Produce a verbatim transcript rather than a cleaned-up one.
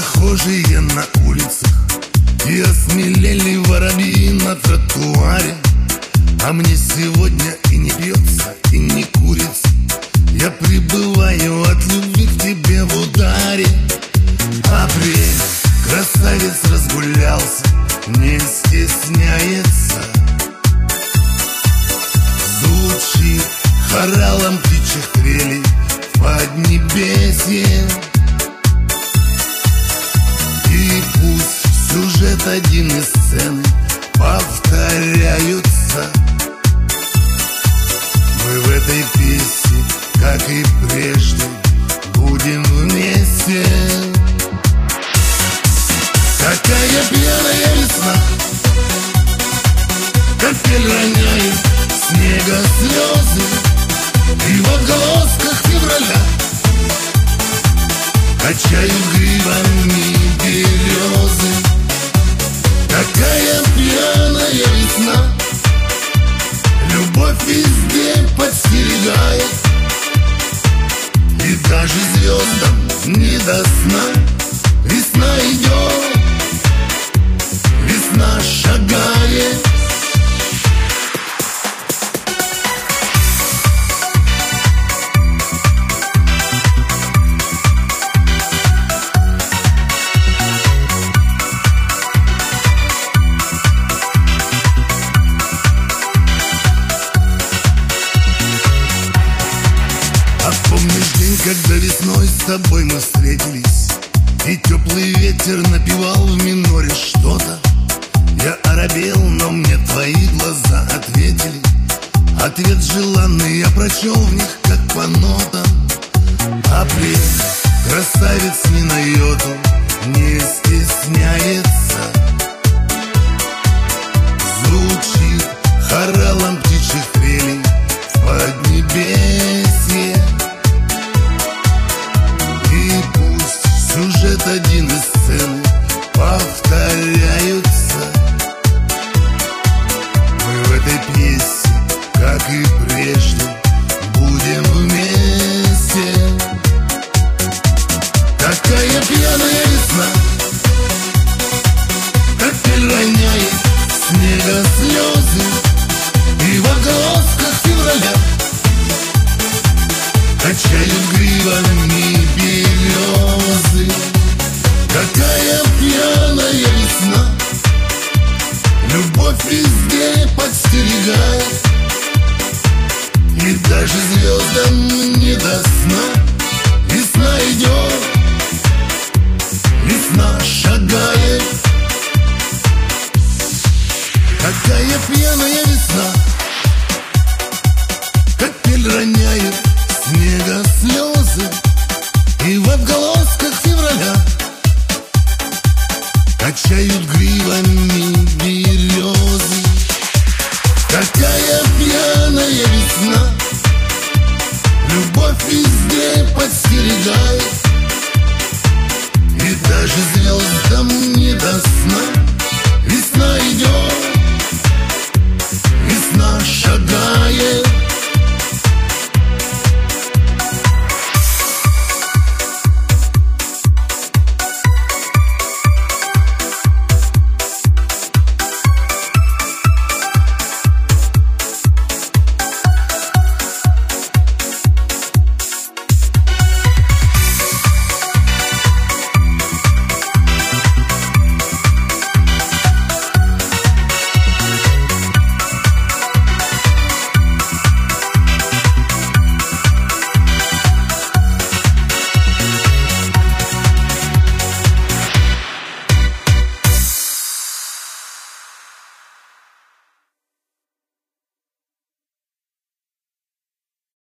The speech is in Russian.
прохожие на улицах и осмелели воробьи на тротуаре. А мне сегодня и не пьется, и не курится. Я пребываю от любви к тебе в ударе. Апрель, красавец разгулялся, не стесняется. Звучит хоралом птичьих трелей в поднебесье. И пусть сюжет один из сцены повторяются, мы в этой песне, как и прежде, будем вместе. Какая пьяная весна, капель роняет снега слезы, и в отголосках февраля качают гривами березы. Какая пьяная весна, любовь везде подстерегает, и даже звездам не до сна. Весна идет, весна шагает. А помнишь день, когда весной с тобой мы встретились, и теплый ветер напевал в миноре что-то? Я оробел, но мне твои глаза ответили. Ответ желанный я прочел в них, как по нотам. Апрель, красавец ни на йоту не стесняется. Звучит хоралом птичьих трелей в поднебесье. И пусть сюжет один из сцены повторяются, мы в этой пьесе, как и прежде, будем вместе. Какая пьяная весна, капель роняет снега слезы, и в отголосках февраля качают гривами березы. Какая пьяная весна, любовь везде подстерегает, и даже звездам не до сна.